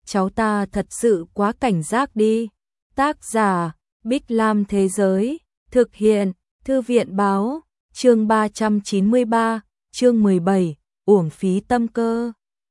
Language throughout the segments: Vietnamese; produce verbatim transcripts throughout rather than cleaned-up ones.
cháu ta thật sự quá cảnh giác đi. Tác giả, Bích Lam Thế Giới, thực hiện, Thư viện Báo, chương ba trăm chín mươi ba, chương mười bảy, uổng phí tâm cơ.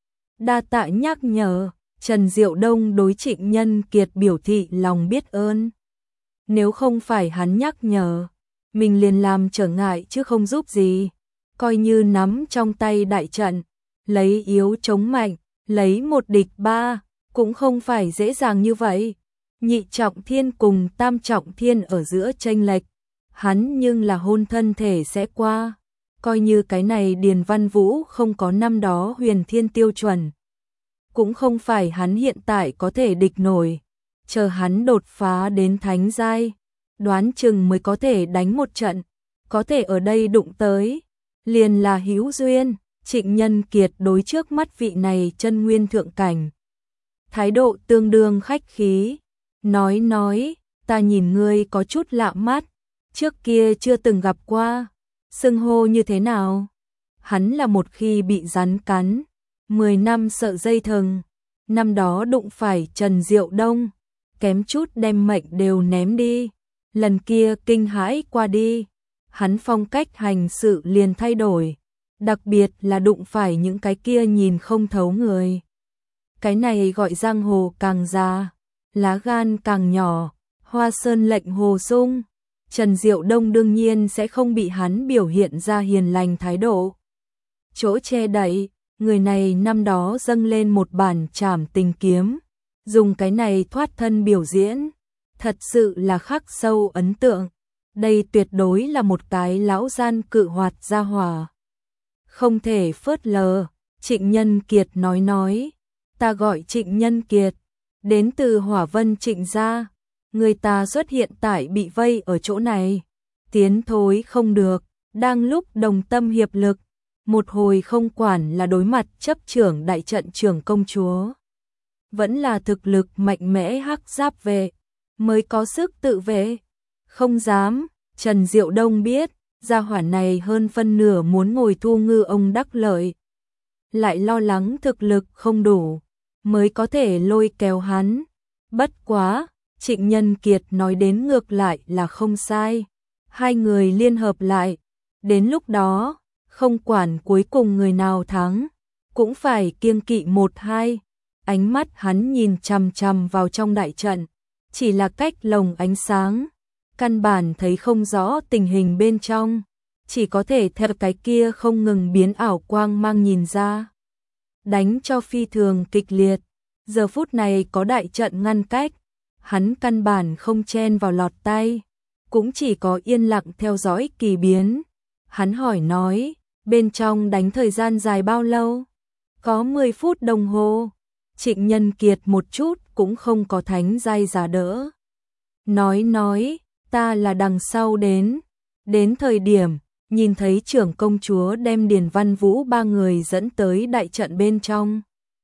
Đa tạ nhắc nhở, Trần Diệu Đông đối Trịnh Nhân Kiệt biểu thị lòng biết ơn. Nếu không phải hắn nhắc nhở, mình liền làm trở ngại chứ không giúp gì. Coi như nắm trong tay đại trận, lấy yếu chống mạnh, lấy một địch ba, cũng không phải dễ dàng như vậy. Nhị trọng thiên cùng tam trọng thiên ở giữa chênh lệch, hắn nhưng là hôn thân thể sẽ qua. Coi như cái này Điền Văn Vũ không có năm đó huyền thiên tiêu chuẩn, cũng không phải hắn hiện tại có thể địch nổi. Chờ hắn đột phá đến thánh giai, đoán chừng mới có thể đánh một trận, có thể ở đây đụng tới, liền là hữu duyên. Trịnh Nhân Kiệt đối trước mắt vị này chân nguyên thượng cảnh, thái độ tương đương khách khí, nói nói, ta nhìn ngươi có chút lạ mắt, trước kia chưa từng gặp qua, xưng hô như thế nào? Hắn là một khi bị rắn cắn, mười năm sợ dây thừng, năm đó đụng phải Trần Diệu Đông, kém chút đem mệnh đều ném đi, lần kia kinh hãi qua đi, hắn phong cách hành sự liền thay đổi, đặc biệt là đụng phải những cái kia nhìn không thấu người. Cái này gọi giang hồ càng già, lá gan càng nhỏ, Hoa Sơn lệnh hồ sung. Trần Diệu Đông đương nhiên sẽ không bị hắn biểu hiện ra hiền lành thái độ chỗ che đậy, người này năm đó dâng lên một bản trảm tình kiếm, dùng cái này thoát thân biểu diễn, thật sự là khắc sâu ấn tượng. Đây tuyệt đối là một cái lão gian cự hoạt gia hỏa, không thể phớt lờ. Trịnh Nhân Kiệt nói nói, ta gọi Trịnh Nhân Kiệt, đến từ Hỏa Vân Trịnh gia, người ta xuất hiện tại bị vây ở chỗ này, tiến thối không được, đang lúc đồng tâm hiệp lực, một hồi không quản là đối mặt chấp trưởng đại trận trưởng công chúa, vẫn là thực lực mạnh mẽ hắc giáp vệ, mới có sức tự vệ, không dám. Trần Diệu Đông biết, gia hỏa này hơn phân nửa muốn ngồi thu ngư ông đắc lợi, lại lo lắng thực lực không đủ, mới có thể lôi kéo hắn. Bất quá, Trịnh Nhân Kiệt nói đến ngược lại là không sai, hai người liên hợp lại, đến lúc đó, không quản cuối cùng người nào thắng, cũng phải kiêng kỵ một hai. Ánh mắt hắn nhìn chằm chằm vào trong đại trận, chỉ là cách lồng ánh sáng, căn bản thấy không rõ tình hình bên trong, chỉ có thể theo cái kia không ngừng biến ảo quang mang nhìn ra. Đánh cho phi thường kịch liệt, giờ phút này có đại trận ngăn cách, hắn căn bản không chen vào lọt tay, cũng chỉ có yên lặng theo dõi kỳ biến. Hắn hỏi nói, bên trong đánh thời gian dài bao lâu? Có mười phút đồng hồ. Trịnh Nhân Kiệt một chút cũng không có thánh giai giả đỡ. Nói nói, ta là đằng sau đến. Đến thời điểm, nhìn thấy trưởng công chúa đem Điền Văn Vũ ba người dẫn tới đại trận bên trong.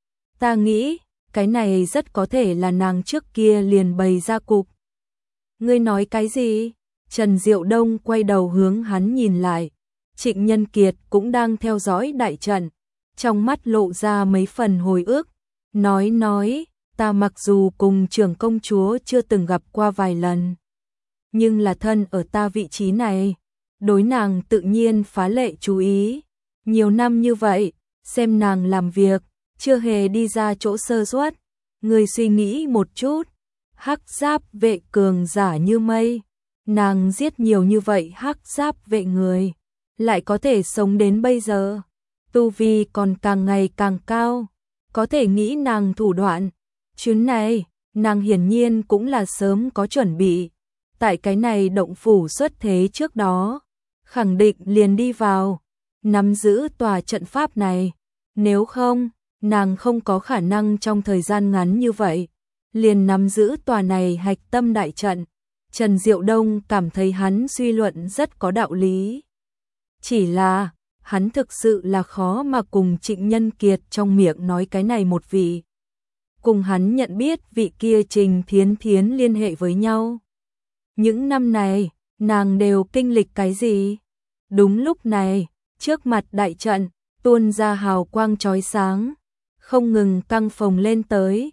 Ta nghĩ, cái này rất có thể là nàng trước kia liền bày ra cục. Ngươi nói cái gì? Trần Diệu Đông quay đầu hướng hắn nhìn lại. Trịnh Nhân Kiệt cũng đang theo dõi đại trận, trong mắt lộ ra mấy phần hồi ức. Nói nói, ta mặc dù cùng trưởng công chúa chưa từng gặp qua vài lần, nhưng là thân ở ta vị trí này, đối nàng tự nhiên phá lệ chú ý. Nhiều năm như vậy, xem nàng làm việc, chưa hề đi ra chỗ sơ suất. Người suy nghĩ một chút, hắc giáp vệ cường giả như mây, nàng giết nhiều như vậy hắc giáp vệ người, lại có thể sống đến bây giờ, tu vi còn càng ngày càng cao, có thể nghĩ nàng thủ đoạn. Chuyến này, nàng hiển nhiên cũng là sớm có chuẩn bị, tại cái này động phủ xuất thế trước đó, khẳng định liền đi vào, nắm giữ tòa trận pháp này, nếu không, nàng không có khả năng trong thời gian ngắn như vậy, liền nắm giữ tòa này hạch tâm đại trận. Trần Diệu Đông cảm thấy hắn suy luận rất có đạo lý. Chỉ là, hắn thực sự là khó mà cùng Trịnh Nhân Kiệt trong miệng nói cái này một vị. Cùng hắn nhận biết vị kia Trình Thiến Thiến liên hệ với nhau. Những năm này, nàng đều kinh lịch cái gì? Đúng lúc này, trước mặt đại trận, tuôn ra hào quang chói sáng, không ngừng căng phồng lên tới.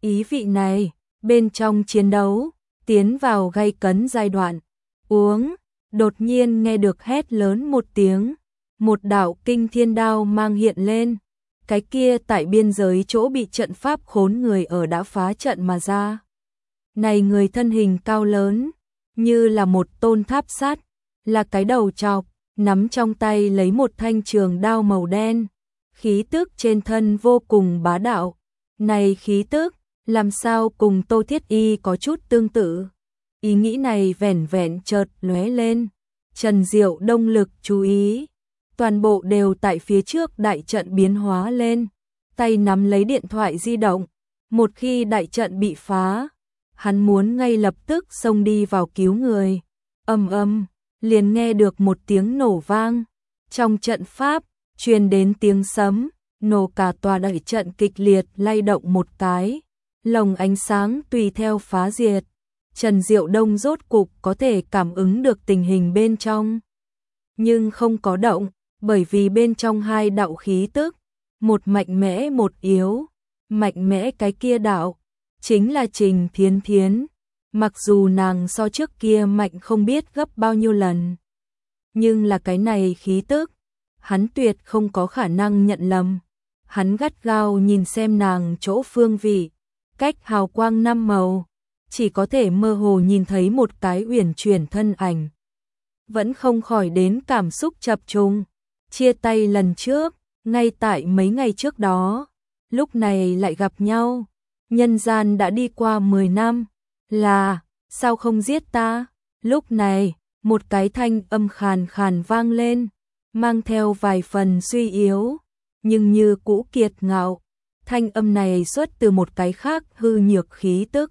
ý vị này, bên trong chiến đấu, tiến vào gay cấn giai đoạn. Uống, đột nhiên nghe được hét lớn một tiếng, một đạo kinh thiên đao mang hiện lên. Cái kia tại biên giới chỗ bị trận pháp khốn người ở đã phá trận mà ra. Này người thân hình cao lớn, như là một tôn tháp sắt, là cái đầu trọc, nắm trong tay lấy một thanh trường đao màu đen. Khí tức trên thân vô cùng bá đạo. Này khí tức, làm sao cùng Tô Thiết Y có chút tương tự. Ý nghĩ này vẻn vẹn chợt lóe lên. Trần Diệu Đông lực chú ý. Toàn bộ đều tại phía trước đại trận biến hóa lên. Tay nắm lấy điện thoại di động. Một khi đại trận bị phá, hắn muốn ngay lập tức xông đi vào cứu người. Ầm ầm, liền nghe được một tiếng nổ vang. Trong trận pháp, truyền đến tiếng sấm, nổ cả tòa đại trận kịch liệt lay động một cái. Lồng ánh sáng tùy theo phá diệt. Trần Diệu Đông rốt cục có thể cảm ứng được tình hình bên trong. Nhưng không có động, bởi vì bên trong hai đạo khí tức, một mạnh mẽ một yếu. Mạnh mẽ cái kia đạo, chính là Trình Thiến Thiến. Mặc dù nàng so trước kia mạnh không biết gấp bao nhiêu lần. Nhưng là cái này khí tức, hắn tuyệt không có khả năng nhận lầm. Hắn gắt gao nhìn xem nàng chỗ phương vị, cách hào quang năm màu, chỉ có thể mơ hồ nhìn thấy một cái uyển chuyển thân ảnh. Vẫn không khỏi đến cảm xúc chập trùng. Chia tay lần trước, ngay tại mấy ngày trước đó, lúc này lại gặp nhau. Nhân gian đã đi qua mười năm, là, sao không giết ta? Lúc này, một cái thanh âm khàn khàn vang lên, mang theo vài phần suy yếu, nhưng như cũ kiệt ngạo. Thanh âm này xuất từ một cái khác hư nhược khí tức.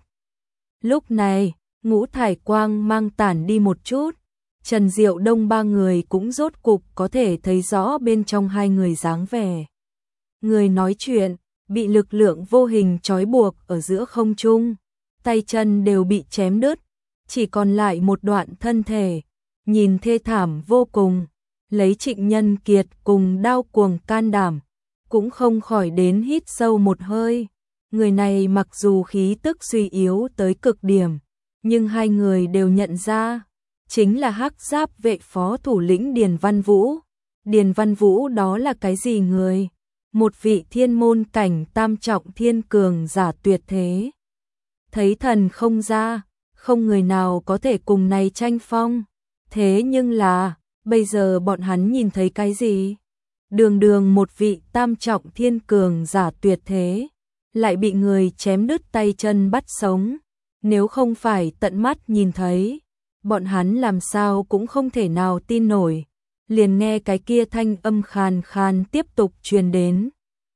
Lúc này, ngũ thải quang mang tản đi một chút, Trần Diệu Đông ba người cũng rốt cục có thể thấy rõ bên trong hai người dáng vẻ. Người nói chuyện, bị lực lượng vô hình trói buộc ở giữa không trung, tay chân đều bị chém đứt, chỉ còn lại một đoạn thân thể, nhìn thê thảm vô cùng. Lấy Trịnh Nhân Kiệt cùng Đao Cuồng can đảm, cũng không khỏi đến hít sâu một hơi. Người này mặc dù khí tức suy yếu tới cực điểm, nhưng hai người đều nhận ra, chính là Hắc Giáp vệ phó thủ lĩnh Điền Văn Vũ. Điền Văn Vũ đó là cái gì người? Một vị thiên môn cảnh tam trọng thiên cường giả tuyệt thế. Thấy thần không ra, không người nào có thể cùng này tranh phong. Thế nhưng là, bây giờ bọn hắn nhìn thấy cái gì? Đường đường một vị tam trọng thiên cường giả tuyệt thế, lại bị người chém đứt tay chân bắt sống. Nếu không phải tận mắt nhìn thấy, bọn hắn làm sao cũng không thể nào tin nổi. Liền nghe cái kia thanh âm khàn khàn tiếp tục truyền đến.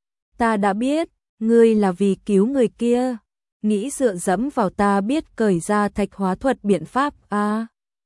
Ta đã biết, ngươi là vì cứu người kia, nghĩ dựa dẫm vào ta biết cởi ra thạch hóa thuật biện pháp à?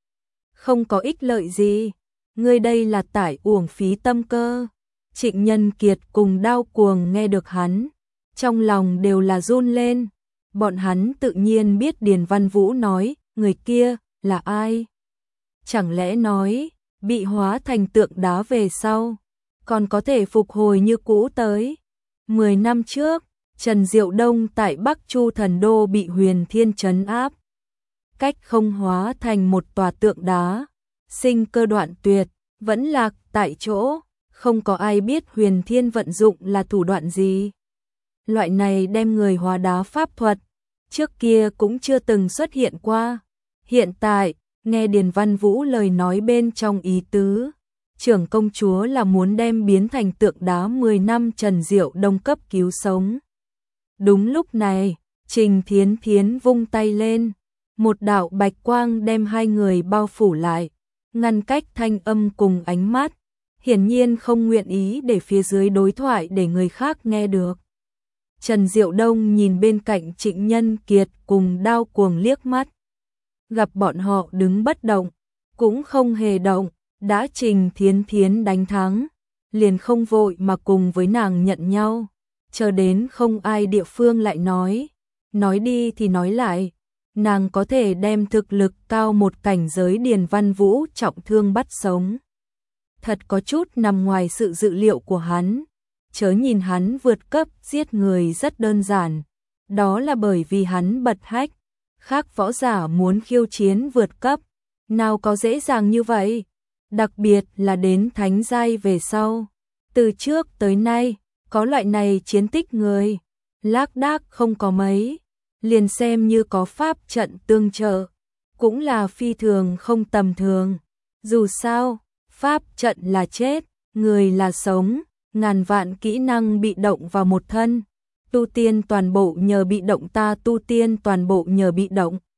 Không có ích lợi gì, ngươi đây là tải uổng phí tâm cơ. Trịnh Nhân Kiệt cùng Đao Cuồng nghe được hắn, trong lòng đều là run lên. Bọn hắn tự nhiên biết Điền Văn Vũ nói, người kia là ai? Chẳng lẽ nói, bị hóa thành tượng đá về sau, còn có thể phục hồi như cũ tới? Mười năm trước, Trần Diệu Đông tại Bắc Chu Thần Đô bị Huyền Thiên trấn áp, cách không hóa thành một tòa tượng đá, sinh cơ đoạn tuyệt, vẫn lạc tại chỗ, không có ai biết Huyền Thiên vận dụng là thủ đoạn gì. Loại này đem người hóa đá pháp thuật, trước kia cũng chưa từng xuất hiện qua. Hiện tại, nghe Điền Văn Vũ lời nói bên trong ý tứ, trưởng công chúa là muốn đem biến thành tượng đá mười năm Trần Diệu Đông cấp cứu sống. Đúng lúc này, Trình Thiến Thiến vung tay lên, một đạo bạch quang đem hai người bao phủ lại, ngăn cách thanh âm cùng ánh mắt, hiển nhiên không nguyện ý để phía dưới đối thoại để người khác nghe được. Trần Diệu Đông nhìn bên cạnh Trịnh Nhân Kiệt cùng Đao Cuồng liếc mắt, gặp bọn họ đứng bất động, cũng không hề động, đã Trình Thiến Thiến đánh thắng, liền không vội mà cùng với nàng nhận nhau, chờ đến không ai địa phương lại nói, nói đi thì nói lại, nàng có thể đem thực lực cao một cảnh giới Điền Văn Vũ trọng thương bắt sống. Thật có chút nằm ngoài sự dự liệu của hắn, chớ nhìn hắn vượt cấp giết người rất đơn giản, đó là bởi vì hắn bật hách, khác võ giả muốn khiêu chiến vượt cấp, nào có dễ dàng như vậy, đặc biệt là đến thánh giai về sau. Từ trước tới nay, có loại này chiến tích người, lác đác không có mấy, liền xem như có pháp trận tương trợ, cũng là phi thường không tầm thường. Dù sao, pháp trận là chết, người là sống, ngàn vạn kỹ năng bị động vào một thân, tu tiên toàn bộ nhờ bị động ta tu tiên toàn bộ nhờ bị động.